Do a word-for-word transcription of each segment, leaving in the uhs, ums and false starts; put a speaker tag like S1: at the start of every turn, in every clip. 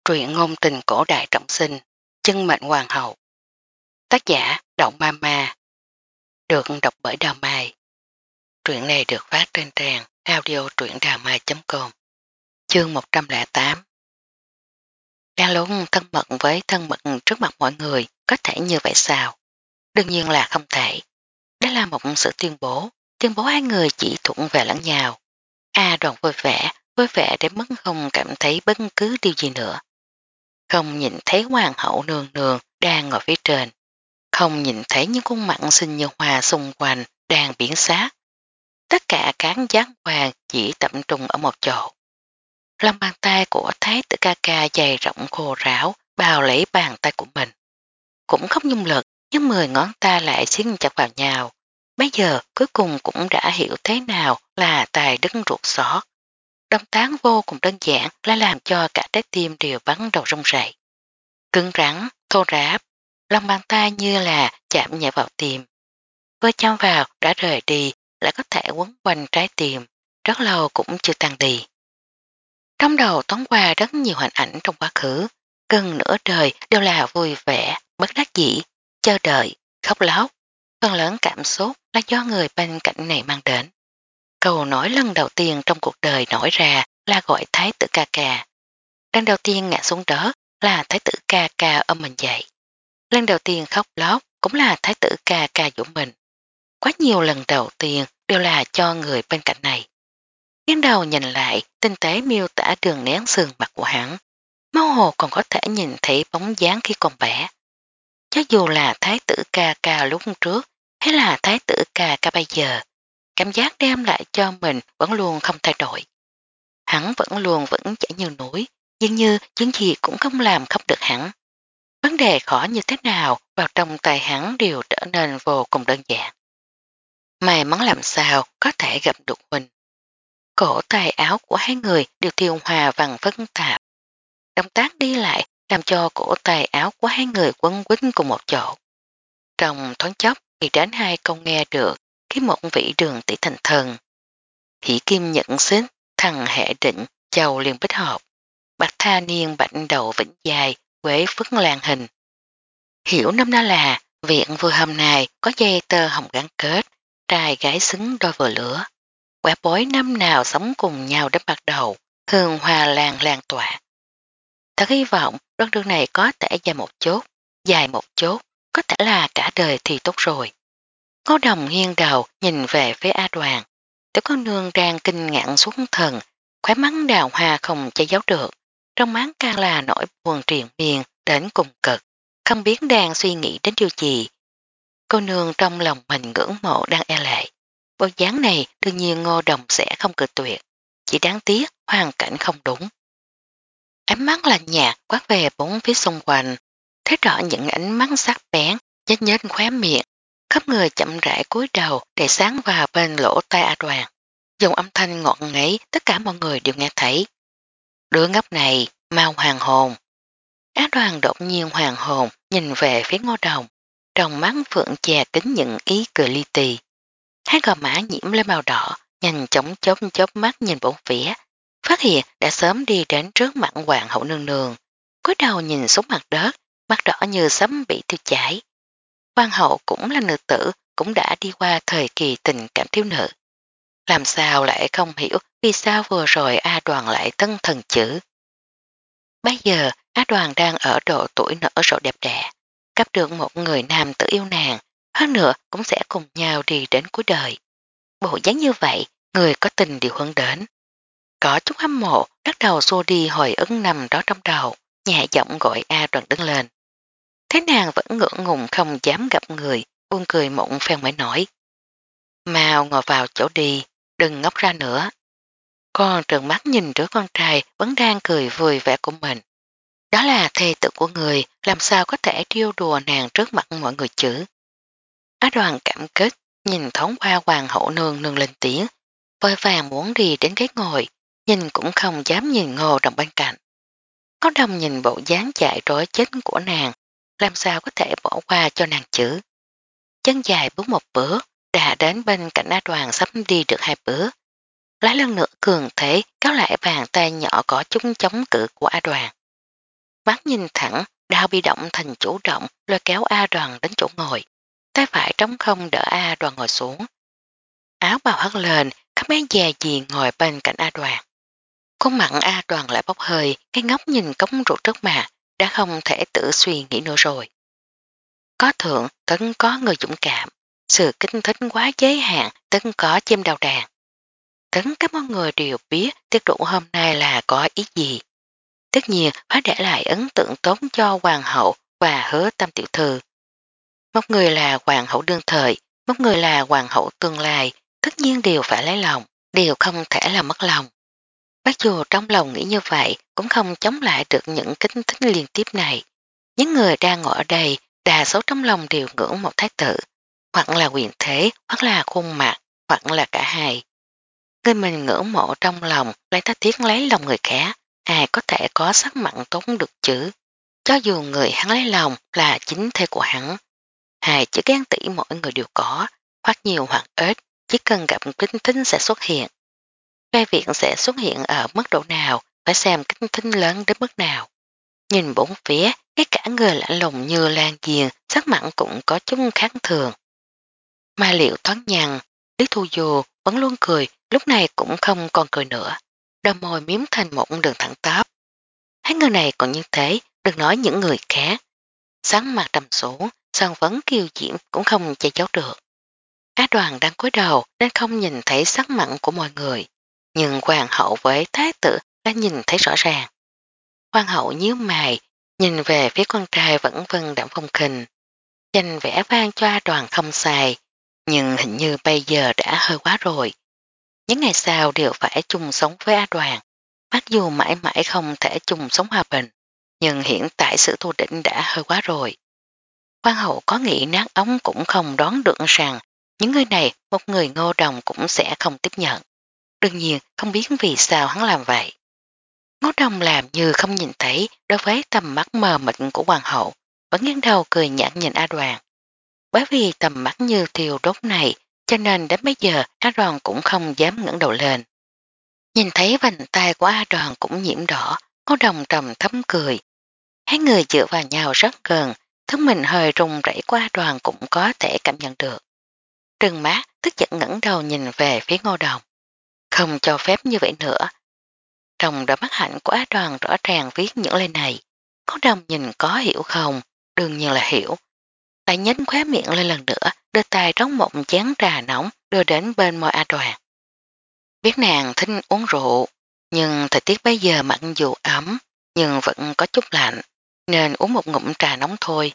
S1: Truyện ngôn tình cổ đại trọng sinh, chân mệnh hoàng hậu. Tác giả Động Ma Ma. Được đọc bởi Đào Mai. Truyện này được phát trên trang audio truyệnđàmai chấm com. Chương một trăm lẻ tám. Đang luôn thân mật với thân mật trước mặt mọi người, có thể như vậy sao? Đương nhiên là không thể. Đó là một sự tuyên bố, tuyên bố hai người chỉ thuận về lẫn nhau. A Đoàn vui vẻ, vui vẻ đến mức không cảm thấy bất cứ điều gì nữa. Không nhìn thấy hoàng hậu nương nương đang ngồi phía trên. Không nhìn thấy những khuôn mặt xinh như hoa xung quanh đang biến sát. Tất cả các giác hoàng chỉ tập trung ở một chỗ. Lòng bàn tay của Thái tử ca ca dày rộng khô ráo bao lấy bàn tay của mình. Cũng không dung lực, nhưng mười ngón tay lại siết chặt vào nhau. Bây giờ cuối cùng cũng đã hiểu thế nào là tài đứng ruột xót. Động tác vô cùng đơn giản là làm cho cả trái tim đều bắn đầu rung rẩy. Cứng rắn, thô ráp, lòng bàn tay như là chạm nhẹ vào tim. Vừa chạm vào đã rời đi, lại có thể quấn quanh trái tim, rất lâu cũng chưa tan đi. Trong đầu toán qua rất nhiều hình ảnh trong quá khứ, gần nửa đời đều là vui vẻ, bất đắc dĩ, chờ đợi, khóc lóc. Phần lớn cảm xúc là do người bên cạnh này mang đến. Câu nói lần đầu tiên trong cuộc đời nổi ra là gọi Thái tử ca ca. Lần đầu tiên ngã xuống đó là Thái tử ca ca ôm mình dậy. Lần đầu tiên khóc lóc cũng là Thái tử ca ca dỗ mình. Quá nhiều lần đầu tiên đều là cho người bên cạnh này. Nghiêng đầu nhìn lại, tinh tế miêu tả đường nén sườn mặt của hắn. Mơ hồ còn có thể nhìn thấy bóng dáng khi còn bé. Cho dù là Thái tử ca ca lúc trước hay là Thái tử ca ca bây giờ, cảm giác đem lại cho mình vẫn luôn không thay đổi. Hắn vẫn luôn vẫn chảy như núi, dường như chuyện gì cũng không làm không được hắn. Vấn đề khó như thế nào vào trong tay hắn đều trở nên vô cùng đơn giản. May mắn làm sao có thể gặp được huynh. Cổ tay áo của hai người đều tiêu hòa vàng phức tạp. Động tác đi lại làm cho cổ tay áo của hai người quấn quýt cùng một chỗ. Trong thoáng chốc thì đến hai câu nghe được khi một vị đường tỷ thành thần. Hỷ kim nhận xích, thằng hệ định, châu liên bích hợp. Bạch tha niên bảnh đầu vĩnh dài, quế phức lan hình. Hiểu năm đó là viện vừa hôm nay có dây tơ hồng gắn kết, trai gái xứng đôi vừa lửa. Quả bối năm nào sống cùng nhau đến bắt đầu, hương hoa lan lan tỏa. Thật hy vọng đoạn đường này có thể dài một chút, dài một chút, có thể là cả đời thì tốt rồi. Ngô Đồng nghiêng đầu nhìn về phía A Đoàn. Tiểu con nương đang kinh ngạc xuống thần, khóe mắt đào hoa không che giấu được. Trong mắt càng là nỗi buồn triền miên đến cùng cực, không biết đang suy nghĩ đến điều gì. Cô nương trong lòng mình ngưỡng mộ đang e lệ. Bộ dáng này đương nhiên Ngô Đồng sẽ không cự tuyệt, chỉ đáng tiếc hoàn cảnh không đúng. Ánh mắt lạnh nhạt quát về bốn phía xung quanh, thấy rõ những ánh mắt sắc bén, nhếch nhếch khóe miệng, khắp người chậm rãi cúi đầu để sáng vào bên lỗ tai A Đoàn. Dùng âm thanh ngọt ngấy tất cả mọi người đều nghe thấy. Đứa ngốc này, mau hoàng hồn. Á Đoàn đột nhiên hoàng hồn nhìn về phía Ngô Đồng, trong mắt phượng chè kính những ý cười li tì. Hai gò má nhiễm lên màu đỏ, nhanh chóng chớp chớp mắt nhìn bốn phía, phát hiện đã sớm đi đến trước mặt hoàng hậu nương nương. Cúi đầu nhìn xuống mặt đất, mắt đỏ như sấm bị thiêu cháy. Hoàng hậu cũng là nữ tử, cũng đã đi qua thời kỳ tình cảm thiếu nữ. Làm sao lại không hiểu vì sao vừa rồi A Đoàn lại tân thần chữ. Bây giờ Á Đoàn đang ở độ tuổi nở rộ đẹp đẽ, gặp được một người nam tử yêu nàng, hơn nữa cũng sẽ cùng nhau đi đến cuối đời. Bộ dáng như vậy, người có tình đều hướng đến. Có chút hâm mộ, bắt đầu xua đi hồi ức nằm đó trong đầu, nhẹ giọng gọi A Đoàn đứng lên. Thế nàng vẫn ngưỡng ngùng không dám gặp người, buông cười mộng phen mới nổi. Mau ngồi vào chỗ đi, đừng ngốc ra nữa. Con trợn mắt nhìn đứa con trai vẫn đang cười vui vẻ của mình. Đó là thê tử của người, làm sao có thể trêu đùa nàng trước mặt mọi người chứ. Á Đoàn cảm kích, nhìn thoáng qua hoàng hậu nương nương lên tiếng, vội vàng muốn đi đến ghế ngồi, nhìn cũng không dám nhìn Ngô Đồng bên cạnh. Ngô Đồng nhìn bộ dáng chạy rối chết của nàng, làm sao có thể bỏ qua cho nàng chứ. Chân dài bước một bước, đã đến bên cạnh Á Đoàn sắp đi được hai bước. Lái lần nữa cường thế kéo lại bàn tay nhỏ có chút chống cự của A Đoàn. mắt nhìn thẳng, đao bị động thành chủ động lôi kéo A Đoàn đến chỗ ngồi. Tay phải trống không đỡ A Đoàn ngồi xuống. Áo bào hất lên, các bé già gì ngồi bên cạnh A Đoàn. Khuôn mặt A Đoàn lại bốc hơi, cái ngốc nhìn cống rượu trước mặt, đã không thể tự suy nghĩ nữa rồi. Có thượng, tấn có người dũng cảm, sự kinh thích quá giới hạn, tấn có chim đầu đàn. Tấn các mọi người đều biết tiết độ hôm nay là có ý gì. Tất nhiên phải để lại ấn tượng tốt cho hoàng hậu và hứa tam tiểu thư. Một người là hoàng hậu đương thời, một người là hoàng hậu tương lai, tất nhiên đều phải lấy lòng, đều không thể là mất lòng. Bác dù trong lòng nghĩ như vậy cũng không chống lại được những kính thích liên tiếp này. Những người đang ngồi ở đây đa số trong lòng đều ngưỡng một thái tử, hoặc là quyền thế, hoặc là khuôn mặt, hoặc là cả hai. Người mình ngưỡng mộ trong lòng lại ta thiết lấy lòng người khác, ai có thể có sắc mặn tốt được chứ. Cho dù người hắn lấy lòng là chính thê của hắn. Hai chữ ghen tị mỗi người đều có, hoặc nhiều hoặc ít, chỉ cần gặp kính thính sẽ xuất hiện. Về việc sẽ xuất hiện ở mức độ nào, phải xem kính thính lớn đến mức nào. Nhìn bốn phía, cái cả người lạnh lùng như lan diền, sắc mặn cũng có chút khác thường. Mà liệu thoáng nhằn, Lý Thu Dù vẫn luôn cười, lúc này cũng không còn cười nữa. Đôi môi miếm thành một đường thẳng tắp. Hai người này còn như thế, đừng nói những người khác. Sáng mặt trầm xuống, sân vấn kiêu diễm cũng không che giấu được. Á Đoàn đang cúi đầu nên không nhìn thấy sắc mặn của mọi người. Nhưng hoàng hậu với thái tử đã nhìn thấy rõ ràng. Hoàng hậu nhíu mày, nhìn về phía con trai vẫn vân đạm phong khinh. Dành vẽ vang cho A Đoàn không sai, nhưng hình như bây giờ đã hơi quá rồi. Những ngày sau đều phải chung sống với A Đoàn, mặc dù mãi mãi không thể chung sống hòa bình, nhưng hiện tại sự thù định đã hơi quá rồi. Hoàng hậu có nghĩ nát ống cũng không đoán được rằng những người này một người Ngô Đồng cũng sẽ không tiếp nhận. Đương nhiên không biết vì sao hắn làm vậy. Ngô Đồng làm như không nhìn thấy đối với tầm mắt mờ mịt của hoàng hậu, vẫn nghiêng đầu cười nhạt nhìn A Đoàn. Bởi vì tầm mắt như thiêu đốt này, cho nên đến bây giờ A Đoàn cũng không dám ngẩng đầu lên. Nhìn thấy vành tay của A Đoàn cũng nhiễm đỏ, Ngô Đồng trầm thấm cười. Hai người dựa vào nhau rất gần, thân mình hơi rung rẩy của A Đoàn cũng có thể cảm nhận được. Trừng mắt tức giận ngẩng đầu nhìn về phía Ngô Đồng. Không cho phép như vậy nữa. Trong đôi mắt hạnh của A Đoàn rõ ràng viết những lời này. Ngô Đồng nhìn có hiểu không? Đương nhiên là hiểu. Lại nhếch khóe miệng lên lần nữa, đưa tay trống một chén trà nóng đưa đến bên môi A Đoàn. Biết nàng thích uống rượu, nhưng thời tiết bây giờ mặc dù ấm, nhưng vẫn có chút lạnh, nên uống một ngụm trà nóng thôi.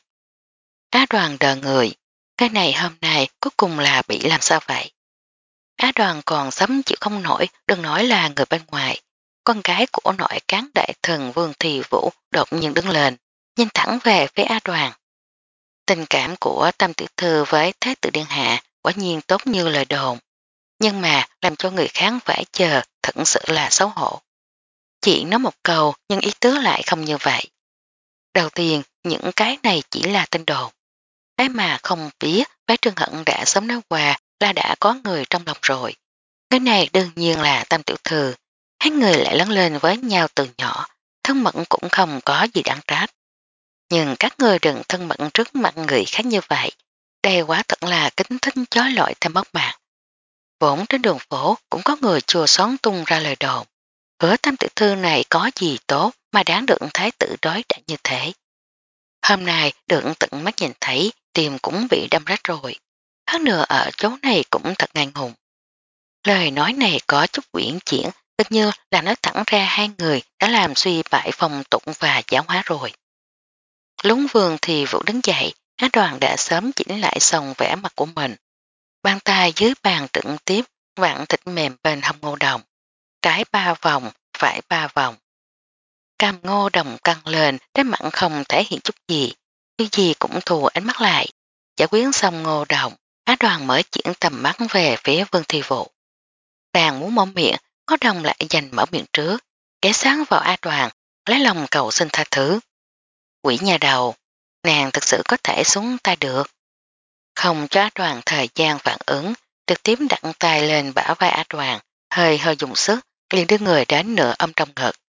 S1: Á Đoàn đờ người, cái này hôm nay cuối cùng là bị làm sao vậy? Á Đoàn còn sấm chịu không nổi, đừng nói là người bên ngoài. Con gái của nội cán đại thần Vương Thị Vũ đột nhiên đứng lên, nhìn thẳng về phía Á Đoàn. Tình cảm của Tam Tiểu Thư với Thái tử Điện Hạ quả nhiên tốt như lời đồn, nhưng mà làm cho người khác phải chờ thật sự là xấu hổ. Chỉ nói một câu nhưng ý tứ lại không như vậy. Đầu tiên, những cái này chỉ là tin đồn. Cái mà không biết Bái Trương Hận đã sớm nói qua là đã có người trong lòng rồi. Cái này đương nhiên là Tam Tiểu Thư. Hai người lại lớn lên với nhau từ nhỏ, thân mật cũng không có gì đáng trách. Nhưng các người đừng thân mật trước mặt người khác như vậy. Đây quá thật là kính thích chói lọi thêm mất mặt. Vốn trên đường phố cũng có người chùa xón tung ra lời đồn. Hứa Tam Tiểu Thư này có gì tốt mà đáng được thái tử đối đãi như thế. Hôm nay được tận mắt nhìn thấy, tim cũng bị đâm rách rồi. Hơn nữa ở chỗ này cũng thật ngang hùng. Lời nói này có chút quyển chuyển, tất như là nói thẳng ra hai người đã làm suy bại phong tụng và giáo hóa rồi. Lúng Vương thì Vũ đứng dậy, Á Đoàn đã sớm chỉnh lại xong vẻ mặt của mình. Bàn tay dưới bàn trực tiếp, vặn thịt mềm bên hông Ngô Đồng. Trái ba vòng, phải ba vòng. Cam Ngô Đồng căng lên, cái mặn không thể hiện chút gì. Cái gì cũng thù ánh mắt lại. Giải quyết xong Ngô Đồng, Á Đoàn mới chuyển tầm mắt về phía Vương Thi Vũ. Đang muốn mở miệng, Ngô Đồng lại giành mở miệng trước, ghé sáng vào Á Đoàn, lấy lòng cầu xin tha thứ. Quỷ nhà đầu, nàng thực sự có thể xuống tay được. Không cho Á Đoàn thời gian phản ứng, trực tiếp đặt tay lên bả vai Á Đoàn, hơi hơi dùng sức, liền đưa người đến nửa âm trong ngực.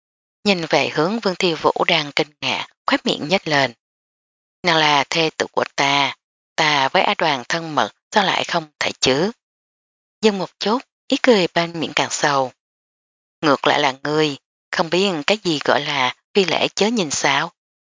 S1: nhìn về hướng Vương Thi Vũ đang kinh ngạc, khóe miệng nhếch lên. Nàng là thê tử của ta, ta với A Đoàn thân mật sao lại không thể chứ? Dừng một chút, ý cười bên miệng càng sâu. Ngược lại là ngươi, không biết cái gì gọi là phi lễ chớ nhìn sao.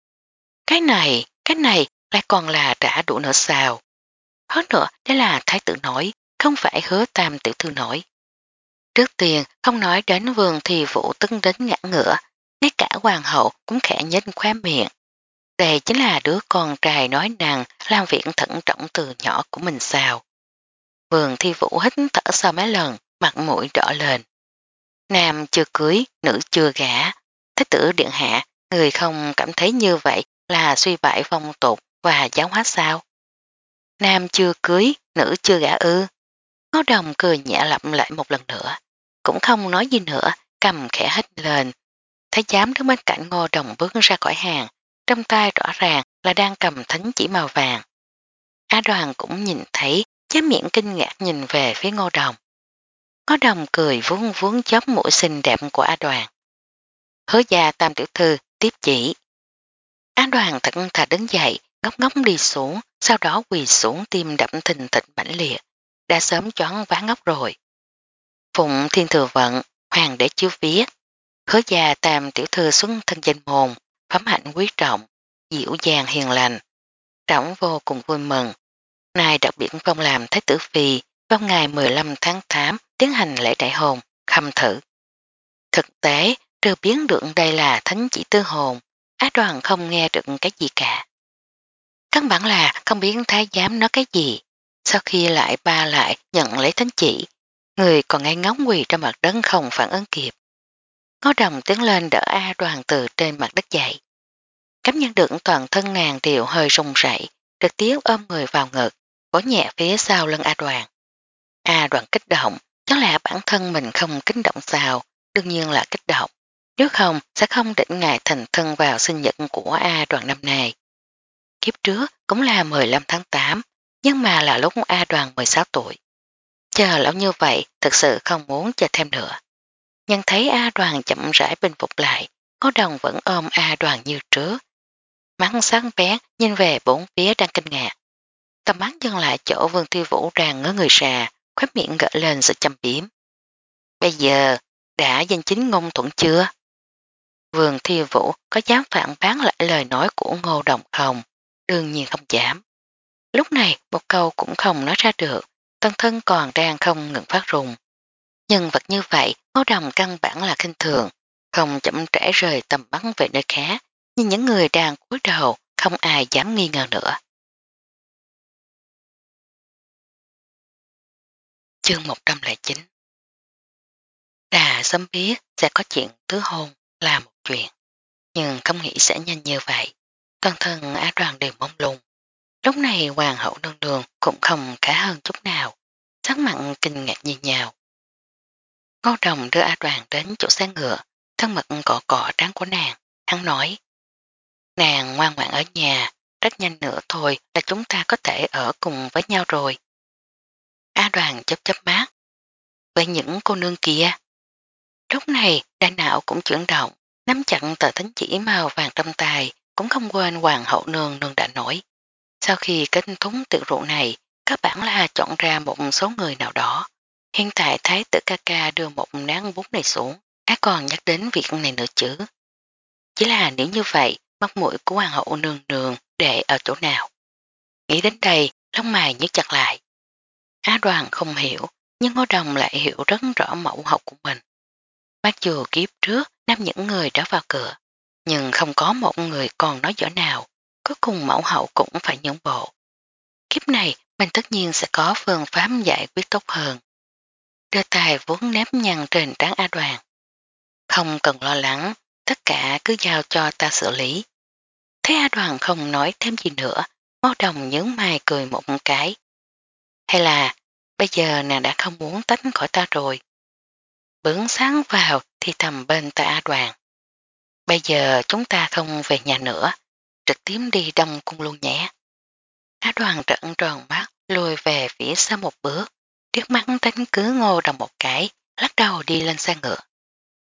S1: Cái này, cái này lại còn là trả đũa nữa sao? Hơn nữa, đây là thái tử nói, không phải Hứa Tam tiểu thư nói. Trước tiên, không nói đến Vương Thi Vũ tức đến ngã ngựa, ngay cả hoàng hậu cũng khẽ nhếch khóe miệng. Đây chính là đứa con trai nói nàng làm việc thận trọng từ nhỏ của mình sao. Vương Thi Vũ hít thở sau mấy lần, mặt mũi đỏ lên. Nam chưa cưới, nữ chưa gả. Thế tử điện hạ, người không cảm thấy như vậy là suy bại phong tục và giáo hóa sao? Nam chưa cưới, nữ chưa gả ư. Ngô Đồng cười nhẹ lặp lại một lần nữa. Cũng không nói gì nữa, cầm khẽ hít lên. Thái giám đứng bên cạnh Ngô Đồng bước ra khỏi hàng, trong tay rõ ràng là đang cầm thánh chỉ màu vàng. Á Đoàn cũng nhìn thấy, chế miệng kinh ngạc nhìn về phía Ngô Đồng. Ngô Đồng cười vuông vuông chóp mũi xinh đẹp của A Đoàn. Hứa gia Tam tiểu thư tiếp chỉ. A Đoàn thật thà đứng dậy, ngốc ngốc đi xuống, sau đó quỳ xuống tim đậm thình thịch mãnh liệt, đã sớm choáng váng ngốc rồi. Phụng Thiên Thừa Vận, hoàng đế chiếu viết, Hứa gia Tam tiểu thư xuân thân danh môn, phẩm hạnh quý trọng, dịu dàng hiền lành. Trọng vô cùng vui mừng. Nay đặc biệt phong làm Thái tử Phi vào ngày mười lăm tháng tám tiến hành lễ đại hôn, khâm thử. Thực tế, trừ biến được đây là thánh chỉ tư hồn, Á Đoàn không nghe được cái gì cả. Căn bản là không biết thái giám nói cái gì. Sau khi lại ba lại nhận lấy thánh chỉ, người còn ngay ngóng quỳ trên mặt đất không phản ứng kịp. Ngô Đồng tiến lên đỡ A Đoàn từ trên mặt đất dậy. Cảm nhận được toàn thân nàng đều hơi rung rẩy, trực tiếp ôm người vào ngực, vỗ nhẹ phía sau lưng A Đoàn. A Đoàn kích động, chắc là bản thân mình không kích động sao, đương nhiên là kích động. Nếu không sẽ không định ngày thành thân vào sinh nhật của A Đoàn năm nay. Kiếp trước cũng là mười lăm tháng tám, nhưng mà là lúc A Đoàn mười sáu tuổi. Chờ lâu như vậy thực sự không muốn chờ thêm nữa. Nhưng thấy A Đoàn chậm rãi bình phục lại, Ngô Đồng vẫn ôm A Đoàn như trước. Mắt sáng bén nhìn về bốn phía đang kinh ngạc. Tầm mắt dừng lại chỗ Vương Thi Vũ đang ngớ người ra, khóe miệng gợi lên sự châm biếm. Bây giờ đã danh chính ngôn thuận chưa? Vương Thi Vũ có dám phản bác lại lời nói của Ngô Đồng không? Đương nhiên không dám. Lúc này một câu cũng không nói ra được, tân thân còn đang không ngừng phát rùng. Nhân vật như vậy Ngô Đồng căn bản là khinh thường, không chậm trễ rời tầm bắn về nơi khác, nhưng những người đang cúi đầu không ai dám nghi ngờ nữa. Chương một trăm lẻ chín. Đã sớm biết sẽ có chuyện tứ hôn là một chuyện, nhưng không nghĩ sẽ nhanh như vậy. Toàn thân Á Đoàn đều mông lung. Lúc này hoàng hậu nương đường cũng không khá hơn chút nào, sắc mặn kinh ngạc như nhau. Ngô Đồng đưa A Đoàn đến chỗ xe ngựa, thân mật cọ cọ trán của nàng, hắn nói. Nàng ngoan ngoãn ở nhà, rất nhanh nữa thôi là chúng ta có thể ở cùng với nhau rồi. A Đoàn chớp chớp mắt. Với những cô nương kia. Lúc này đại não cũng chuyển động, nắm chặn tờ thánh chỉ màu vàng trong tay, cũng không quên hoàng hậu nương nương đã nổi. Sau khi kết thúc tiệc rượu này, các bạn là chọn ra một số người nào đó. Hiện tại thái tử ca ca đưa một nán bún này xuống, á còn nhắc đến việc này nữa chứ. Chỉ là nếu như vậy, mắt mũi của hoàng hậu nương nương để ở chỗ nào. Nghĩ đến đây, lông mày nhíu chặt lại. Á Đoàn không hiểu, nhưng Ngô Đồng lại hiểu rất rõ mẫu hậu của mình. Mặc dù kiếp trước nam những người đó vào cửa, nhưng không có một người còn nói dở nào, cuối cùng mẫu hậu cũng phải nhượng bộ. Kiếp này mình tất nhiên sẽ có phương pháp giải quyết tốt hơn. Đưa tài vốn nếp nhăn trên trán A Đoàn. Không cần lo lắng, tất cả cứ giao cho ta xử lý. Thấy A Đoàn không nói thêm gì nữa, Ngô Đồng nhớ mai cười một cái. Hay là bây giờ nàng đã không muốn tách khỏi ta rồi. Bướng sáng vào thì thầm bên ta A Đoàn. Bây giờ chúng ta không về nhà nữa, trực tiếp đi Đông Cung luôn nhé. Á Đoàn trận tròn mắt lùi về phía sau một bước, trước mắt đánh cứ Ngô Đồng một cái, lắc đầu đi lên xe ngựa.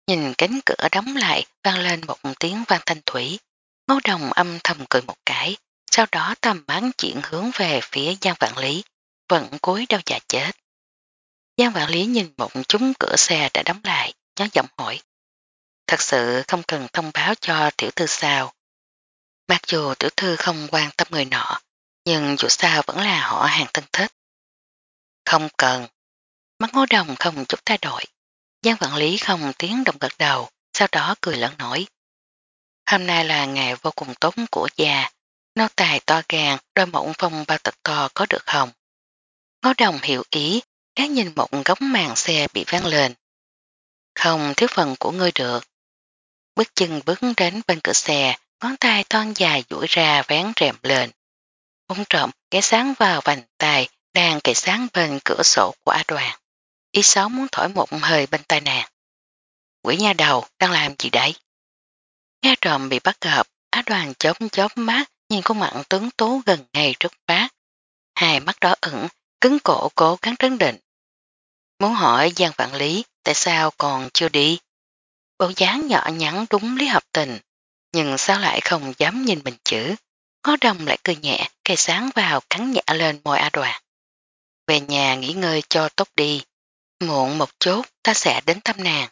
S1: nhìn cánh cửa đóng lại vang lên một tiếng vang thanh thủy. Ngô Đồng âm thầm cười một cái, sau đó tầm bắn chuyển hướng về phía Giang Vạn Lý, vẫn cúi đầu già chết. Giang Vạn Lý nhìn một chút cửa xe đã đóng lại, nhớ giọng hỏi. Thật sự không cần thông báo cho tiểu thư sao? Mặc dù tiểu thư không quan tâm người nọ, nhưng dù sao vẫn là họ hàng thân thích. Không cần. Mắt Ngô Đồng không chút thay đổi. Giang Vạn Lý không tiếng động gật đầu, sau đó cười lớn nổi. Hôm nay là ngày vô cùng tốt của già, nô tài to gan đôi mộng phong bao tật to có được không? Ngô Đồng hiểu ý, gác nhìn một góc màn xe bị vang lên. Không thiếu phần của ngươi được. Bước chân bước đến bên cửa xe, ngón tay thon dài duỗi ra vén rèm lên. Ung trộm ghé sáng vào vành tay đang cậy sáng bên cửa sổ của A Đoàn. Ý xấu muốn thổi một hơi bên tai nàng. Quỷ nha đầu đang làm gì đấy? Nghe trộm bị bắt gặp, Á Đoàn chớp chớp mắt nhìn khuôn mặt tướng tố gần ngay trước phát. Hai mắt đỏ ửng, cứng cổ cố gắng trấn định. Muốn hỏi Giang Vạn Lý tại sao còn chưa đi? Bộ dáng nhỏ nhắn đúng lý hợp tình, nhưng sao lại không dám nhìn mình chữ. Ngó Đồng lại cười nhẹ, cây sáng vào cắn nhẹ lên môi A Đoàn. Về nhà nghỉ ngơi cho tốt đi, muộn một chút ta sẽ đến thăm nàng.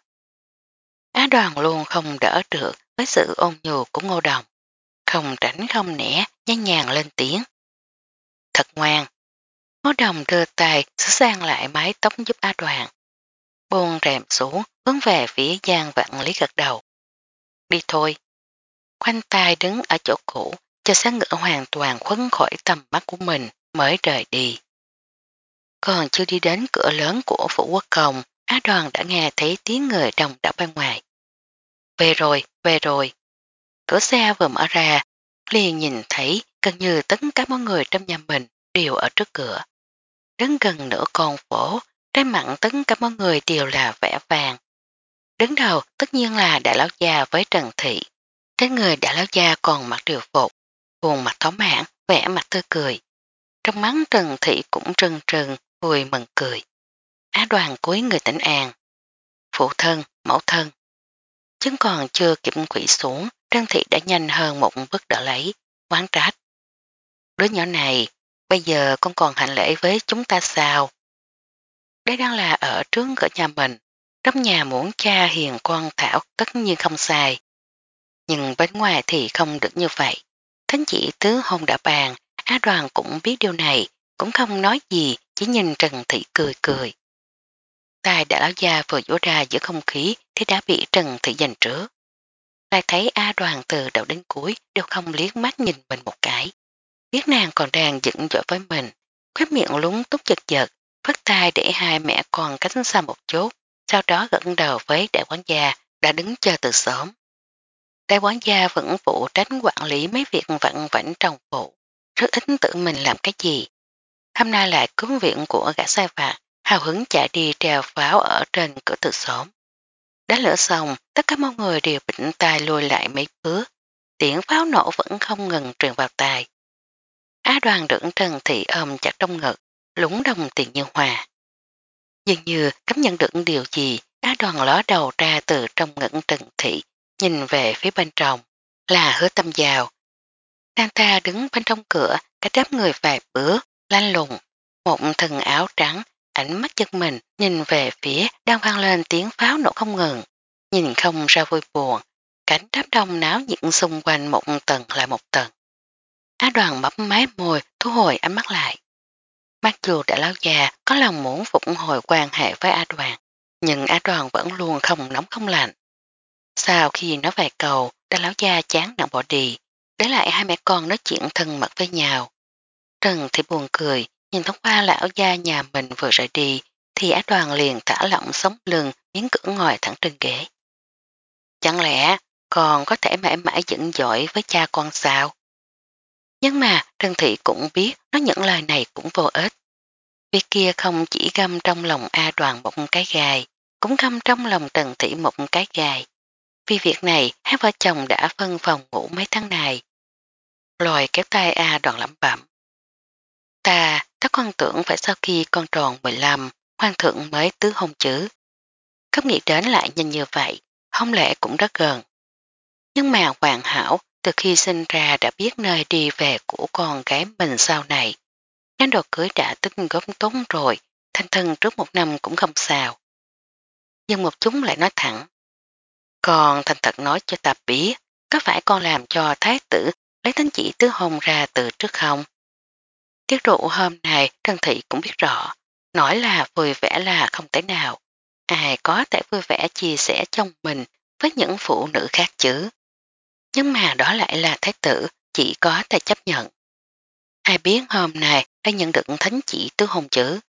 S1: Á Đoàn luôn không đỡ được với sự ôn nhu của Ngô Đồng. Không tránh không nẻ, nhăn nhàng lên tiếng. Thật ngoan. Ngô Đồng đưa tay sửa sang lại mái tóc giúp A Đoàn. Buông rèm xuống, hướng về phía Giang Vạn Lý gật đầu. Đi thôi. Khoanh tay đứng ở chỗ cũ, cho sáng ngựa hoàn toàn khuấn khỏi tầm mắt của mình mới rời đi. Còn chưa đi đến cửa lớn của phủ quốc công, Á Đoàn đã nghe thấy tiếng người đồng đảo bên ngoài. Về rồi, về rồi. Cửa xe vừa mở ra, liền nhìn thấy gần như tất cả mọi người trong nhà mình đều ở trước cửa. Đến gần nửa con phố, trên mặt tất cả mọi người đều là vẻ vàng. Đứng đầu tất nhiên là Đại Lão Gia với Trần Thị. Trên người Đại Lão Gia còn mặc điều phục, khuôn mặt thỏa mãn, vẻ mặt tươi cười. Trong mắt Trần Thị cũng trừng trừng, vui mừng cười. Á Đoàn cúi người tỉnh an. Phụ thân, mẫu thân. Chứ còn chưa kịp quỵ xuống, Trân Thị đã nhanh hơn một bước đỡ lấy, oán trách. Đứa nhỏ này, bây giờ con còn hành lễ với chúng ta sao? Đây đang là ở trước cửa nhà mình, trong nhà muốn cha hiền con Thảo tất nhiên không sai. Nhưng bên ngoài thì không được như vậy. Thánh chỉ tứ hôn đã bàn, Á Đoàn cũng biết điều này, cũng không nói gì, chỉ nhìn Trần Thị cười cười. Tài Đại Lão Gia vừa vỗ ra giữa không khí thì đã bị Trần Thị giành trước. Lại thấy A Đoàn từ đầu đến cuối đều không liếc mắt nhìn mình một cái. Biết nàng còn đang giận dỗi với mình, khóe miệng lúng túc giật giật, phất tay để hai mẹ con cách xa một chút, sau đó gật đầu với đại quán gia đã đứng chờ từ sớm. Đại quán gia vẫn phụ trách quản lý mấy việc vặn vảnh trong phủ, rất ít tự mình làm cái gì. Hôm nay lại cứu viện của gã sai vặt, hào hứng chạy đi treo pháo ở trên cửa từ sớm. Đã lửa xong, tất cả mọi người đều bịnh tay lùi lại mấy bước, tiếng pháo nổ vẫn không ngừng truyền vào tai. Á Đoàn được Trần Thị ôm chặt trong ngực, lúng đồng tiền như hòa. Dường như cảm nhận được điều gì, Á Đoàn ló đầu ra từ trong ngực Trần Thị, nhìn về phía bên trong, là Hứa Tâm Giao. Nàng ta đứng bên trong cửa, cả đám người vài bước, lanh lùng, một thân áo trắng, ánh mắt giật mình nhìn về phía đang vang lên tiếng pháo nổ không ngừng, nhìn không ra vui buồn, cảnh đám đông náo nhiệt xung quanh một tầng lại một tầng. Á Đoàn bấm mái môi thu hồi ánh mắt lại. Mặc dù Đại Lão Gia có lòng muốn phục hồi quan hệ với Á Đoàn, nhưng Á Đoàn vẫn luôn không nóng không lạnh. Sau khi nói vài câu, Đại Lão Gia chán nặng bỏ đi, để lại hai mẹ con nói chuyện thân mật với nhau. Trần thì buồn cười, nhìn thông qua Lão Gia nhà mình vừa rời đi, thì Á Đoàn liền thả lỏng sống lưng, miếng cửa ngồi thẳng trên ghế. Chẳng lẽ còn có thể mãi mãi giận dỗi với cha con sao? Nhưng mà Trần Thị cũng biết nói những lời này cũng vô ích. Việc kia không chỉ găm trong lòng A Đoàn một cái gai, cũng găm trong lòng Trần Thị một cái gai. Vì việc này hai vợ chồng đã phân phòng ngủ mấy tháng này. Lòi kéo tay A Đoàn lẩm bẩm. Ta, ta con tưởng phải sau khi con tròn mười lăm, hoàng thượng mới tứ hôn chứ. Không nghĩ đến lại nhanh như vậy, hôn lễ cũng rất gần. Nhưng mà Hoàng Hảo từ khi sinh ra đã biết nơi đi về của con gái mình sau này. Cái đồ cưới đã tích góp tốt rồi, thanh thân trước một năm cũng không sao. Nhưng một chúng lại nói thẳng. Con thành thật nói cho ta biết, có phải con làm cho thái tử lấy thánh chỉ tứ hôn ra từ trước không? Tiết rượu hôm nay Trân Thị cũng biết rõ, nói là vui vẻ là không thể nào. Ai có thể vui vẻ chia sẻ trong mình với những phụ nữ khác chứ? Nhưng mà đó lại là thái tử, chỉ có thể chấp nhận. Ai biết hôm nay đã nhận được thánh chỉ tứ hôn chứ?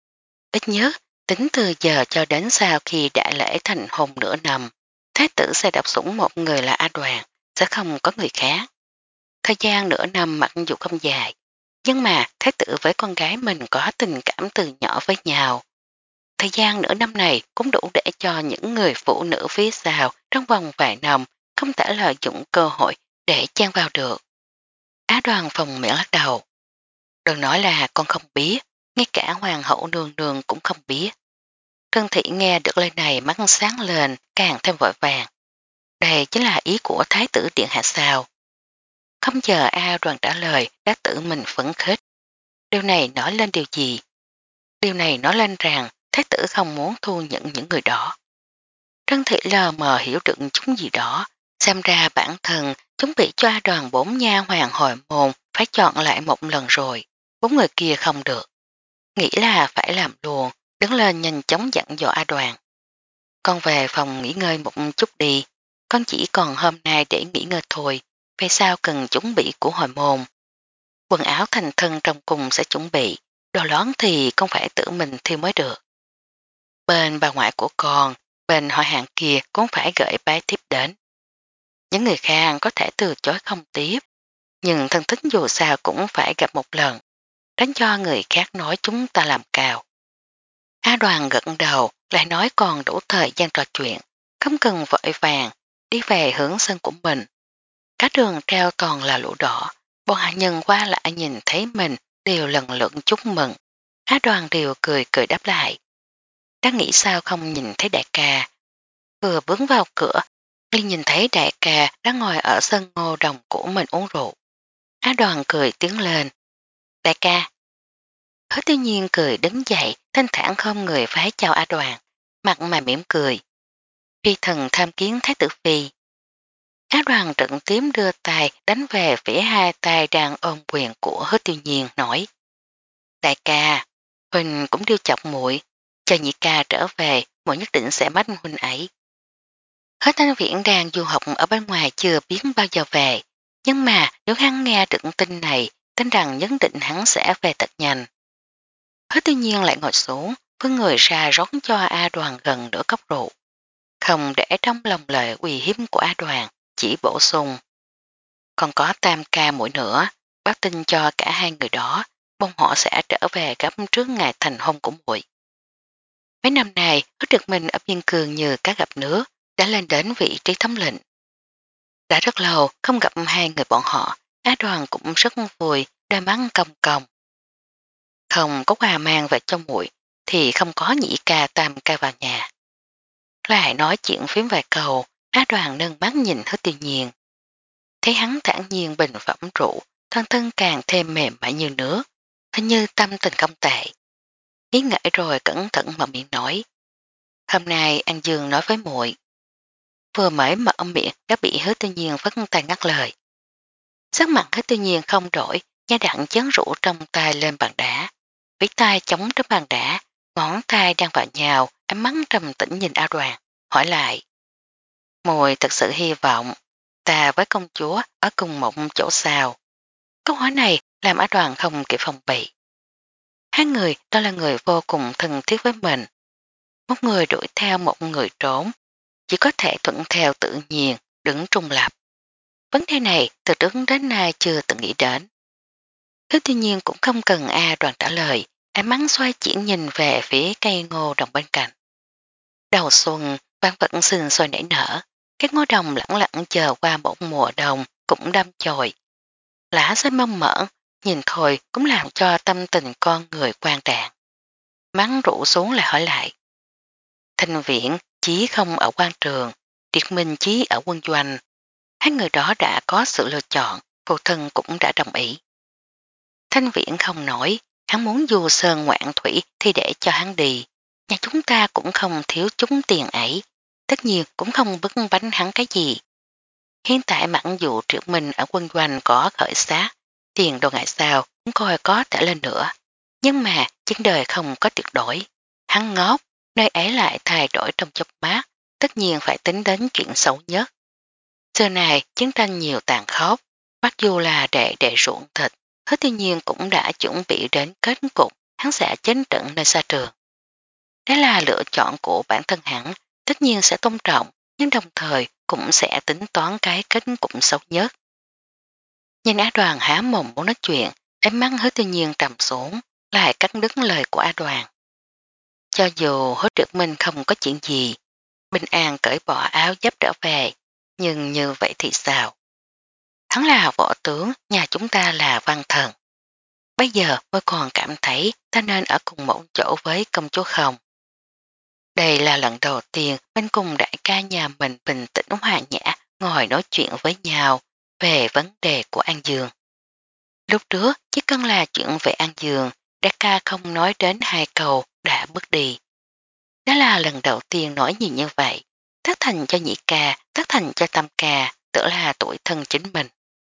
S1: Ít nhất, tính từ giờ cho đến sau khi đại lễ thành hôn nửa năm, thái tử sẽ đọc sủng một người là A Đoàn, sẽ không có người khác. Thời gian nửa năm mặc dù không dài, nhưng mà thái tử với con gái mình có tình cảm từ nhỏ với nhau. Thời gian nửa năm này cũng đủ để cho những người phụ nữ phía sau trong vòng vài năm không thể lợi dụng cơ hội để chen vào được. Á Đoàn phòng miệng lắc đầu. Đừng nói là con không biết, ngay cả hoàng hậu nương nương cũng không biết. Trân Thị nghe được lời này mắt sáng lên càng thêm vội vàng. Đây chính là ý của Thái tử Điện Hạ sao. Không chờ A Đoàn trả lời đã tự mình phấn khích. Điều này nói lên điều gì? Điều này nói lên rằng Thái tử không muốn thu nhận những người đó. Trân Thị lờ mờ hiểu được chúng gì đó, xem ra bản thân chuẩn bị cho A Đoàn bốn nha hoàng hồi môn phải chọn lại một lần rồi, bốn người kia không được. Nghĩ là phải làm luôn, đứng lên nhanh chóng dặn dò A Đoàn. Con về phòng nghỉ ngơi một chút đi, con chỉ còn hôm nay để nghỉ ngơi thôi, về sao cần chuẩn bị của hồi môn. Quần áo thành thân trong cùng sẽ chuẩn bị, đồ lón thì không phải tự mình thiêu mới được. Bên bà ngoại của con, bên họ hàng kia cũng phải gửi bái tiếp đến. Những người khác có thể từ chối không tiếp, nhưng thân thích dù sao cũng phải gặp một lần, tránh cho người khác nói chúng ta làm cào. A Đoàn gật đầu lại nói còn đủ thời gian trò chuyện, không cần vội vàng, đi về hướng sân của mình. Cả đường treo toàn là lũ đỏ, bọn hạ nhân qua lại nhìn thấy mình đều lần lượt chúc mừng. A Đoàn đều cười cười đáp lại. Đang nghĩ sao không nhìn thấy đại ca. Vừa bước vào cửa, Liên nhìn thấy đại ca đang ngồi ở sân ngô đồng của mình uống rượu. Á Đoàn cười tiến lên. Đại ca. Hứa Tiêu Nhiên cười đứng dậy, thanh thản không người phái chào A Đoàn, mặt mà mỉm cười. Phi thần tham kiến Thái tử Phi. Á Đoàn trận tím đưa tay đánh về phía hai tay đang ôm quyền của Hứa Tiêu Nhiên nói. Đại ca, Huỳnh cũng điêu chọc muội, chờ nhị ca trở về, muội nhất định sẽ mách Huỳnh ấy. Hứa Thanh Viễn đang du học ở bên ngoài chưa biết bao giờ về, nhưng mà nếu hắn nghe được tin này, tin rằng nhất định hắn sẽ về thật nhanh. Hứa Tuy Nhiên lại ngồi xuống, với người ra rót cho A Đoàn gần nửa cốc rượu. Không để trong lòng lời uy hiếp của A Đoàn, chỉ bổ sung. Còn có tam ca mũi nữa, báo tin cho cả hai người đó, mong họ sẽ trở về gấp trước ngày thành hôn của muội. Mấy năm nay, hứa trực mình ở biên cương như cá gặp nước, đã lên đến vị trí thống lĩnh. Đã rất lâu không gặp hai người bọn họ, Á Đoàn cũng rất vui, đôi mắt cong cong. Không có quà mang về cho muội thì không có nhị ca tam ca vào nhà. Lại nói chuyện phím vài câu, Á Đoàn nâng mắt nhìn Hứa Tiêu Nhiên. Thấy hắn thản nhiên bình phẩm rượu, thân thân càng thêm mềm mại như nước, hình như tâm tình không tệ. Nghĩ ngợi rồi cẩn thận mở miệng nói. Hôm nay An Dương nói với muội. Vừa mới mở miệng đã bị Hứa Tiêu Nhiên phất tay ngắt lời. Sắc mặt Hứa Tiêu Nhiên không đổi, nhai đặng chén rượu trong tay lên bàn đá. Vĩ tay chống trên bàn đá, ngón tay đang vào nhau, ánh mắt trầm tĩnh nhìn A Đoàn, hỏi lại. Mùi thật sự hy vọng ta với công chúa ở cùng một chỗ sao? Câu hỏi này làm A Đoàn không kịp phòng bị. Hai người đó là người vô cùng thân thiết với mình. Một người đuổi theo một người trốn, chỉ có thể thuận theo tự nhiên, đứng trung lập. Vấn đề này từ trước đến nay chưa từng nghĩ đến. Thứ tuy nhiên cũng không cần A Đoàn trả lời, ánh mắt xoay chuyển nhìn về phía cây ngô đồng bên cạnh. Đầu xuân, vạn vật xinh xôi nảy nở, các ngô đồng lặng lặng chờ qua một mùa đông cũng đâm chồi. Lá xanh mâm mởn, nhìn thôi cũng làm cho tâm tình con người quan đạn. Mắng rủ xuống lại hỏi lại. Thanh Viễn chí không ở quan trường, Triệt Minh Chí ở quân doanh. Hai người đó đã có sự lựa chọn, phụ thân cũng đã đồng ý. Thanh Viễn không nổi, hắn muốn du sơn ngoạn thủy thì để cho hắn đi. Nhà chúng ta cũng không thiếu chúng tiền ấy, tất nhiên cũng không bức bánh hắn cái gì. Hiện tại mặc dù Triệt Minh ở quân doanh có khởi sát, tiền đồ ngày sau cũng coi có thể lên nữa. Nhưng mà chiến đời không có tuyệt đối. Hắn ngốc, nơi ấy lại thay đổi trong chốc mát, tất nhiên phải tính đến chuyện xấu nhất. Xưa này chiến tranh nhiều tàn khốc, mặc dù là đệ đệ ruộng thịt, Hứa Thiên Nhiên cũng đã chuẩn bị đến kết cục hắn sẽ chấn trận nơi xa trường. Đó là lựa chọn của bản thân hắn, tất nhiên sẽ tôn trọng, nhưng đồng thời cũng sẽ tính toán cái kết cục xấu nhất. Nhìn Á Đoàn há mồm muốn nói chuyện, ánh mắt Hứa Thiên Nhiên trầm xuống, lại cắt đứt lời của Á Đoàn. Cho dù Hứa Trực Minh không có chuyện gì, bình an cởi bỏ áo giáp trở về, nhưng như vậy thì sao? Hắn là võ tướng, nhà chúng ta là văn thần. Bây giờ tôi còn cảm thấy ta nên ở cùng một chỗ với công chúa không. Đây là lần đầu tiên bên cùng đại ca nhà mình bình tĩnh hòa nhã ngồi nói chuyện với nhau về vấn đề của An Dương. Lúc trước chỉ cần là chuyện về An Dương, đại ca không nói đến hai câu đã bước đi. Đó là lần đầu tiên nói gì như vậy, tác thành cho nhị ca, tác thành cho tam ca, tự là tuổi thân chính mình.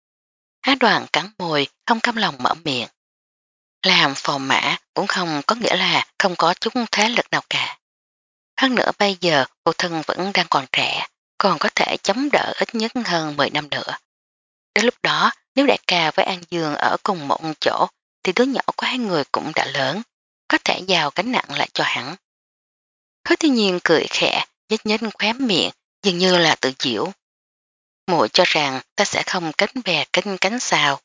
S1: Á Đoàn cắn môi, không cam lòng mở miệng. Làm phò mã cũng không có nghĩa là không có chút thế lực nào cả. Hơn nữa bây giờ phụ thân vẫn đang còn trẻ, còn có thể chống đỡ ít nhất hơn mười năm nữa. Đến lúc đó, nếu đại ca với An Dương ở cùng một chỗ, thì đứa nhỏ của hai người cũng đã lớn, có thể giao gánh nặng lại cho hắn. Hứa Thiên Nhiên cười khẽ, nhếch nhếch khóe miệng, dường như là tự diễu. Muội cho rằng ta sẽ không kết bè kết cánh sao.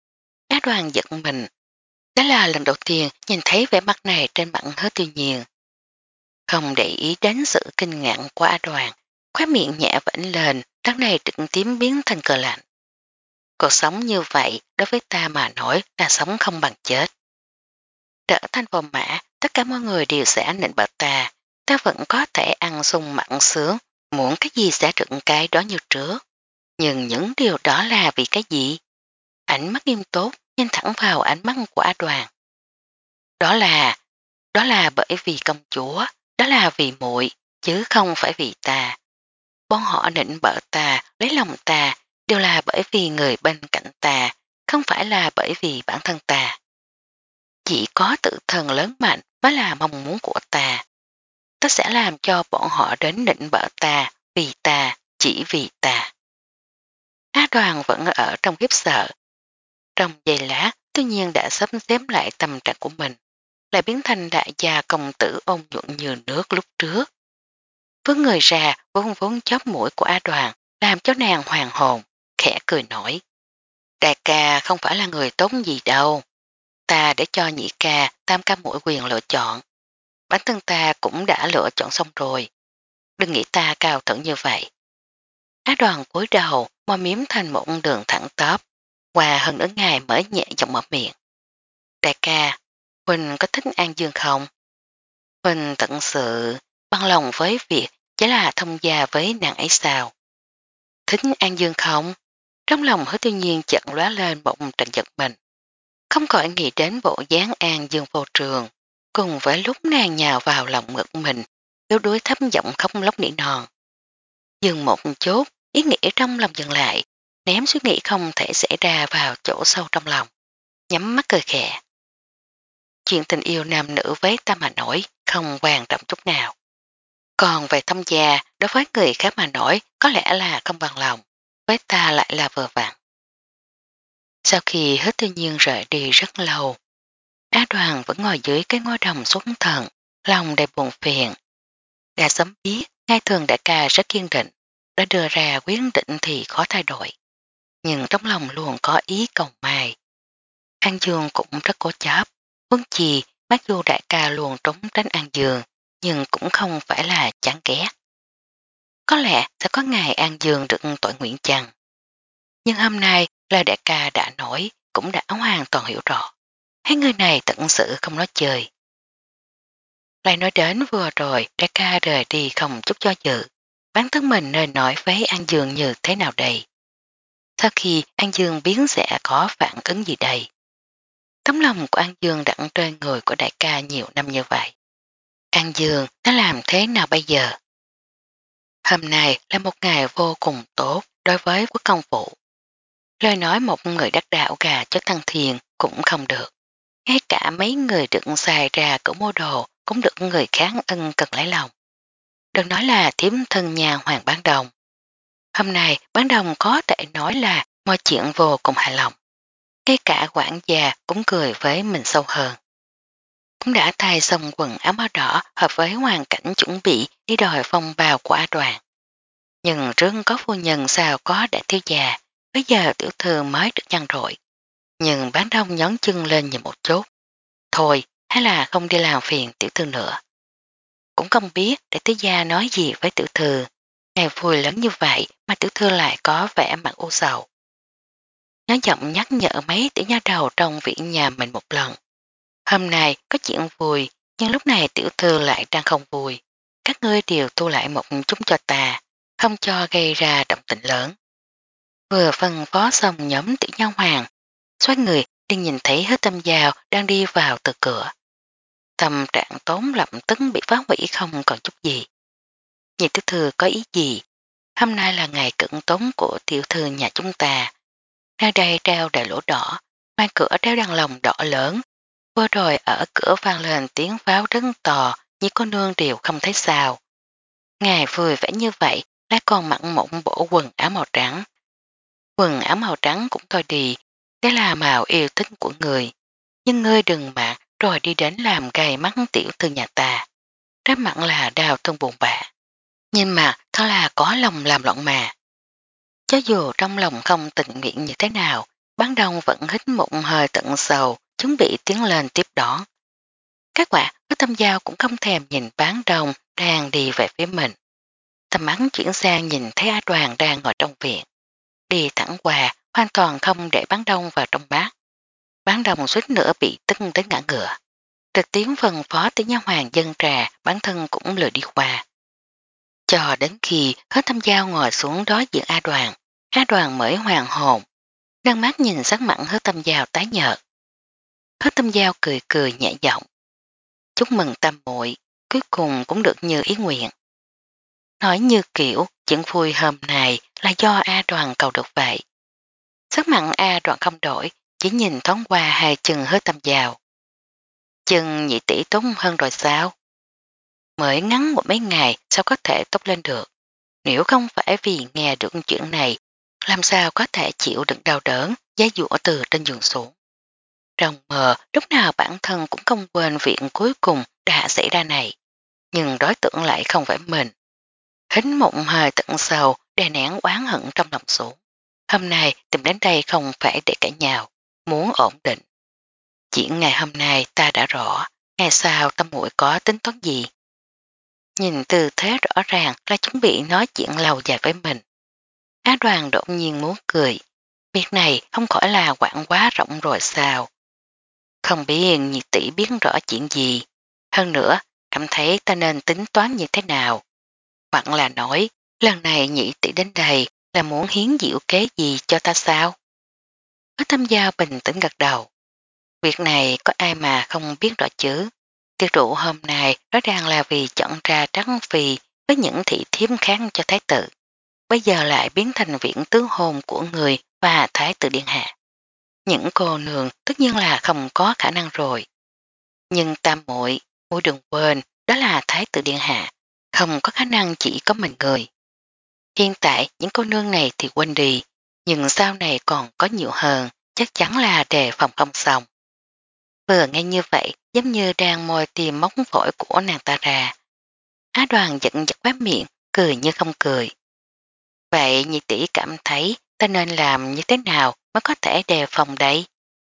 S1: Á Đoàn giật mình. Đó là lần đầu tiên nhìn thấy vẻ mặt này trên mặt Hứa Thiên Nhiên. Không để ý đến sự kinh ngạc của Á Đoàn, khóe miệng nhẹ vẫy lên, đằng này trực tiếp biến thành cờ lạnh. Cuộc sống như vậy đối với ta mà nói là sống không bằng chết. Trở thành vào mã, tất cả mọi người đều sẽ nịnh bợ ta, ta vẫn có thể ăn sung mặn sướng, muốn cái gì sẽ được cái đó như trước. Nhưng những điều đó là vì cái gì? Ánh mắt nghiêm túc, nhìn thẳng vào ánh mắt của Á Đoàn. Đó là, đó là bởi vì công chúa, đó là vì muội, chứ không phải vì ta. Bọn họ nịnh bợ ta, lấy lòng ta, đều là bởi vì người bên cạnh ta, không phải là bởi vì bản thân ta. Chỉ có tự thân lớn mạnh mới là mong muốn của ta. Ta sẽ làm cho bọn họ đến nịnh bợ ta, vì ta, chỉ vì ta. Á Đoàn vẫn ở trong khiếp sợ. Trong giây lát, tự nhiên đã sắp xếp lại tâm trạng của mình, lại biến thành đại gia công tử ôn nhuận như nước lúc trước. Với người ra vốn vốn chóp mũi của Á Đoàn, làm cho nàng hoàng hồn, khẽ cười nổi. Đại ca không phải là người tốt gì đâu. Ta để cho nhị ca, tam ca mỗi quyền lựa chọn. Bản thân ta cũng đã lựa chọn xong rồi. Đừng nghĩ ta cao thẳng như vậy. Á Đoàn cúi đầu, môi miếm thành một đường thẳng tớp, qua hơn nửa ngày mới nhẹ giọng mở miệng. Đại ca, Huynh có thích An Dương không? Huynh tận sự bằng lòng với việc chỉ là thông gia với nàng ấy sao? Thích An Dương không? Trong lòng Hứa Tiêu Nhiên chợt lóe lên một trận giật mình. Không khỏi nghĩ đến bộ dáng An Dương vô trường, cùng với lúc nàng nhào vào lòng ngực mình, yếu đuối thấp giọng khóc lóc nỉ non. Dừng một chút, ý nghĩ trong lòng dừng lại, ném suy nghĩ không thể xảy ra vào chỗ sâu trong lòng. Nhắm mắt cười khẽ. Chuyện tình yêu nam nữ với ta mà nổi không quan trọng chút nào. Còn về thông gia, đối với người khác mà nổi có lẽ là không bằng lòng, với ta lại là vừa vặn. Sau khi Hứa Tư Nhiên rời đi rất lâu, Á Đoàn vẫn ngồi dưới cái ngôi đồng xuống thần, lòng đầy buồn phiền. Đã sớm biết, ngay thường đại ca rất kiên định, đã đưa ra quyết định thì khó thay đổi. Nhưng trong lòng luôn có ý cầu mai. An Dương cũng rất cố chấp, vốn gì mặc dù đại ca luôn trốn tránh An Dương, nhưng cũng không phải là chán ghét. Có lẽ sẽ có ngày An Dương được tội nguyện chăng. Nhưng hôm nay lời đại ca đã nổi cũng đã hoàn toàn hiểu rõ. Hai người này tận sự không nói chơi. Lại nói đến vừa rồi đại ca rời đi không chút cho dự. bản thân mình nên nói với An Dương như thế nào đây? Sau khi An Dương biến sẽ có phản ứng gì đây? Tấm lòng của An Dương đặng trên người của đại ca nhiều năm như vậy. An Dương đã làm thế nào bây giờ? Hôm nay là một ngày vô cùng tốt đối với quốc công phủ. Lời nói một người đắc đạo gà cho thăng thiền cũng không được. Ngay cả mấy người được xài ra của mô đồ cũng được người khác ân cần lấy lòng. Đừng nói là thiếm thân nhà hoàng bán đồng. Hôm nay bán đồng có thể nói là mọi chuyện vô cùng hài lòng. Ngay cả quản gia cũng cười với mình sâu hơn. Cũng đã thay xong quần áo áo đỏ hợp với hoàn cảnh chuẩn bị đi đòi phong bào của A Đoàn. Nhưng trước có phu nhân sao có đại thiếu già, bây giờ tiểu thư mới được chăn rội. Nhưng bán đông nhón chân lên nhìn một chút. Thôi, hay là không đi làm phiền tiểu thư nữa. Cũng không biết đại thiếu gia nói gì với tiểu thư. Ngày vui lớn như vậy mà tiểu thư lại có vẻ mặt u sầu. Nó giọng nhắc nhở mấy tiểu nha đầu trong viện nhà mình một lần. Hôm nay có chuyện vui, nhưng lúc này tiểu thư lại đang không vui. Các ngươi đều tu lại một chút cho ta, không cho gây ra động tĩnh lớn. Vừa phân phó xong nhóm tiểu nha hoàng, xoay người đi nhìn thấy Hứa Tâm Giao đang đi vào từ cửa. Tâm trạng tốn lập tức bị phá hủy không còn chút gì. Nhìn tiểu thư có ý gì? Hôm nay là ngày cận tống của tiểu thư nhà chúng ta. Nơi đây treo đầy lỗ đỏ, mai cửa treo đăng lồng đỏ lớn. Vừa rồi ở cửa vang lên tiếng pháo rất to, nhưng cô nương đều không thấy sao. Ngài vui vẻ như vậy, lại còn mặc một bộ quần áo màu trắng. Quần áo màu trắng cũng thôi đi, đây là màu yêu thích của người. Nhưng ngươi đừng mặc rồi đi đến làm gầy mắt tiểu thư nhà ta. Rất mặn là đau thương buồn bã. Nhưng mà thật là có lòng làm loạn mà. Cho dù trong lòng không tình nguyện như thế nào, bán đông vẫn hít một hơi tận sầu, chuẩn bị tiến lên tiếp đón. Các bạn có Tâm Giao cũng không thèm nhìn bán đông đang đi về phía mình. Tầm mắt chuyển sang nhìn thấy A Đoàn đang ngồi trong viện. Đi thẳng qua, hoàn toàn không để bán đông vào trong bát. Bán đông suýt nữa bị tức đến ngã ngựa. Trực tiếng phân phó tới nha hoàng dân trà, bản thân cũng lười đi qua. Cho đến khi Hứa Tâm Giao ngồi xuống đối diện A Đoàn, A Đoàn mới hoàng hồn, nâng mắt nhìn sắc mặn Hứa Tâm Giao tái nhợt. Hứa Tâm Giao cười cười nhẹ giọng. Chúc mừng Tam muội, cuối cùng cũng được như ý nguyện. Nói như kiểu chuyện vui hôm nay là do A Đoàn cầu được vậy. Sắc mặn A Đoàn không đổi, chỉ nhìn thoáng qua hai chân Hứa Tâm Giao. Chân nhị tỷ tốt hơn rồi sao? Mới ngắn một mấy ngày sao có thể tốt lên được. Nếu không phải vì nghe được chuyện này, làm sao có thể chịu đựng đau đớn, giá dũa từ trên giường xuống. Trong mờ, lúc nào bản thân cũng không quên việc cuối cùng đã xảy ra này. Nhưng đối tượng lại không phải mình. Hít một hơi tận sâu, đè nén oán hận trong lòng xuống. Hôm nay tìm đến đây không phải để cãi nhau, muốn ổn định. Chuyện ngày hôm nay ta đã rõ, ngày sau Tâm muội có tính toán gì. Nhìn tư thế rõ ràng là chuẩn bị nói chuyện lâu dài với mình. Á Đoàn đột nhiên muốn cười. Việc này không khỏi là quảng quá rộng rồi sao. Không biết nhị tỷ biết rõ chuyện gì. Hơn nữa, cảm thấy ta nên tính toán như thế nào. Hoặc là nói, lần này nhị tỷ đến đây là muốn hiến diệu kế gì cho ta sao? Có Tâm Giao bình tĩnh gật đầu. Việc này có ai mà không biết rõ chứ. Tiệc rượu hôm nay rõ ràng là vì chọn ra trắng phì với những thị thiếp khác cho thái tử. Bây giờ lại biến thành viện tứ hôn của người và thái tử điện hạ. Những cô nương tất nhiên là không có khả năng rồi. Nhưng Tam muội, muội đừng quên, đó là thái tử điện hạ, không có khả năng chỉ có mình người. Hiện tại những cô nương này thì quên đi, nhưng sau này còn có nhiều hơn, chắc chắn là đề phòng không xong. Vừa nghe như vậy, giống như đang môi tìm móng phổi của nàng ta ra. Á Đoàn giận giật khóe miệng, cười như không cười. Vậy nhị tỷ cảm thấy ta nên làm như thế nào mới có thể đề phòng đấy?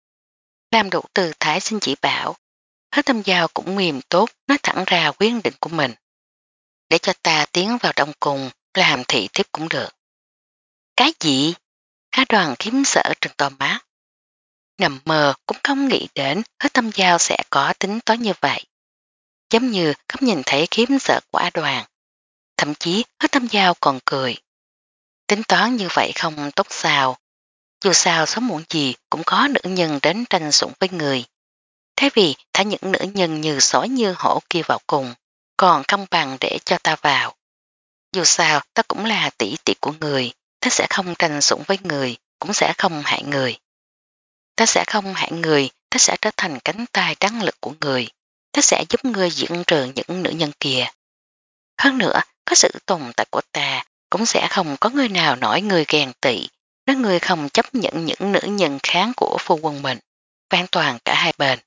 S1: Làm đủ từ thái xin chỉ bảo. Hứa Tâm Giao cũng mềm tốt nói thẳng ra quyết định của mình. Để cho ta tiến vào trong cùng làm thị thiếp cũng được. Cái gì? Á Đoàn khiếm sợ trừng to mắt. Nằm mơ cũng không nghĩ đến Hứa Tâm Giao sẽ có tính toán như vậy. Giống như không nhìn thấy khiếm sợ của Á Đoàn. thậm chí Hứa Tâm Giao còn cười. Tính toán như vậy không tốt sao, dù sao sớm muộn gì cũng có nữ nhân đến tranh sủng với người. Thế vì thả những nữ nhân như sói như hổ kia vào cùng, còn không bằng để cho ta vào. Dù sao ta cũng là tỷ tỷ của người, ta sẽ không tranh sủng với người, cũng sẽ không hại người. Ta sẽ không hại người, ta sẽ trở thành cánh tay đáng lực của người, ta sẽ giúp người diễn trừ những nữ nhân kia. Hơn nữa, có sự tồn tại của ta, cũng sẽ không có người nào nổi người ghen tị, nếu người không chấp nhận những nữ nhân kháng của phu quân mình, an toàn cả hai bên.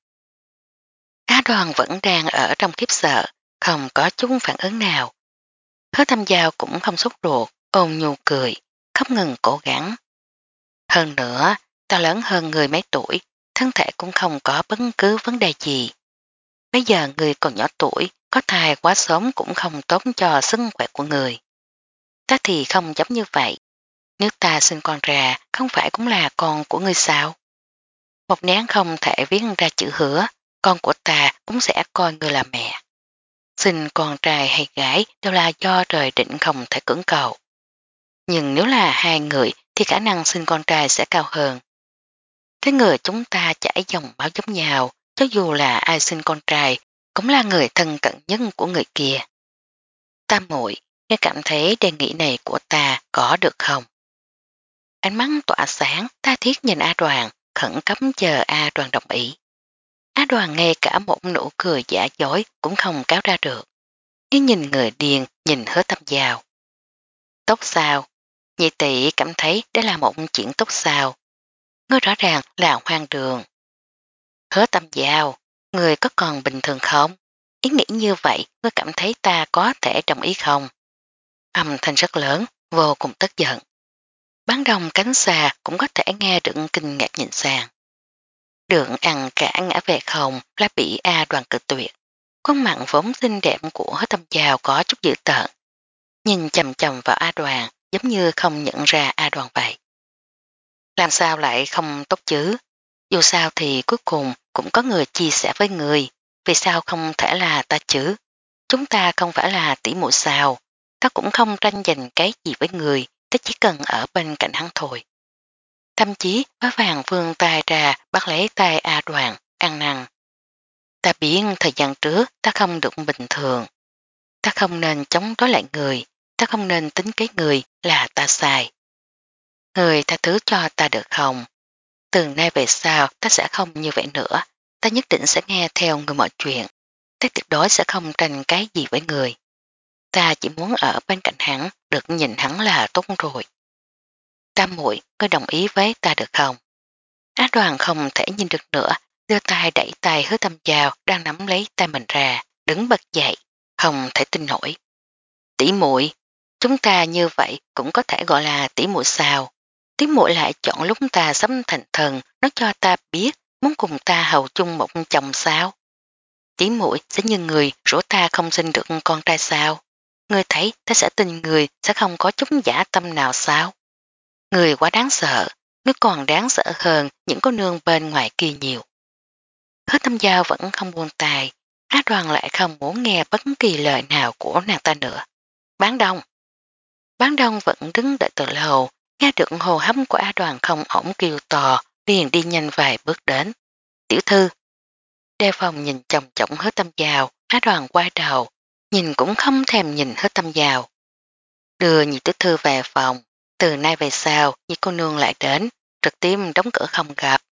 S1: Á Đoàn vẫn đang ở trong khiếp sợ, không có chút phản ứng nào. Hứa Tâm Giao cũng không sốt ruột, ôn nhu cười, không ngừng cố gắng. Hơn nữa, ta lớn hơn người mấy tuổi, thân thể cũng không có bất cứ vấn đề gì. Bây giờ người còn nhỏ tuổi, có thai quá sớm cũng không tốt cho sức khỏe của người. Ta thì không giống như vậy. Nếu ta sinh con ra, không phải cũng là con của người sao? Một nén không thể viết ra chữ hứa, con của ta cũng sẽ coi người là mẹ. Sinh con trai hay gái đều là do trời định không thể cưỡng cầu. Nhưng nếu là hai người thì khả năng sinh con trai sẽ cao hơn. Thế người chúng ta chảy dòng máu giống nhau, cho dù là ai sinh con trai, cũng là người thân cận nhất của người kia. Ta muội, nghe cảm thấy đề nghị này của ta có được không? Ánh mắt tỏa sáng, ta thiết nhìn A Đoàn, khẩn cấp chờ A Đoàn đồng ý. A Đoàn ngay cả một nụ cười giả dối cũng không cáo ra được. Khi nhìn người điên, nhìn Hứa Tâm Giao. Tốt sao? Nhị tỷ cảm thấy đây là một chuyện tốt sao? Ngươi rõ ràng là hoang đường. Hứa Tâm Giao, người có còn bình thường không? Ý nghĩ như vậy, ngươi cảm thấy ta có thể đồng ý không? Âm thanh rất lớn, vô cùng tức giận. Bán đông cánh xa cũng có thể nghe được kinh ngạc nhìn sang. Đường ăn cả ngã về không là bị A Đoàn cự tuyệt. Con mặn vốn xinh đẹp của Hứa Tâm Giao có chút dữ tợn. Nhìn chầm chầm vào A Đoàn giống như không nhận ra A Đoàn vậy. Làm sao lại không tốt chứ? Dù sao thì cuối cùng cũng có người chia sẻ với người. Vì sao không thể là ta chứ? Chúng ta không phải là tỷ muội sao? Ta cũng không tranh giành cái gì với người. Ta chỉ cần ở bên cạnh hắn thôi. Thậm chí với vàng vương tay ra bắt lấy tay A Đoàn, ăn năn. Ta biết thời gian trước ta không được bình thường. Ta không nên chống đối lại người. Ta không nên tính cái người là ta sai. Người tha thứ cho ta được không? Từ nay về sau ta sẽ không như vậy nữa. Ta nhất định sẽ nghe theo người mọi chuyện. Ta tuyệt đối sẽ không tranh cái gì với người. Ta chỉ muốn ở bên cạnh hắn, được nhìn hắn là tốt rồi. Tam muội, ngươi đồng ý với ta được không? Á Đoàn không thể nhìn được nữa, đưa tay đẩy tay Hứa Tâm Giao đang nắm lấy tay mình ra, đứng bật dậy, không thể tin nổi. Tỷ muội, chúng ta như vậy cũng có thể gọi là tỷ muội sao? Tỷ muội lại chọn lúc ta sắp thành thần, nó cho ta biết muốn cùng ta hầu chung một chồng sao? Tỷ muội sẽ như người rủ ta không sinh được con trai sao? Người thấy ta sẽ tin người sẽ không có chút giả tâm nào sao? Người quá đáng sợ, nó còn đáng sợ hơn những cô nương bên ngoài kia nhiều. Hứa Tâm Giao vẫn không buông tài, Á Đoàn lại không muốn nghe bất kỳ lời nào của nàng ta nữa. Bán đông. Bán đông vẫn đứng đợi từ lâu, nghe được hồ hấp của Á Đoàn không ổn kêu to, liền đi nhanh vài bước đến. Tiểu thư. Đề Phòng nhìn chồng chồng Hứa Tâm Giao, Á Đoàn quay đầu, nhìn cũng không thèm nhìn Hứa Tâm Giao. Đưa nhị tiểu thư về phòng, từ nay về sau nhị cô nương lại đến, trực tiếp đóng cửa không gặp.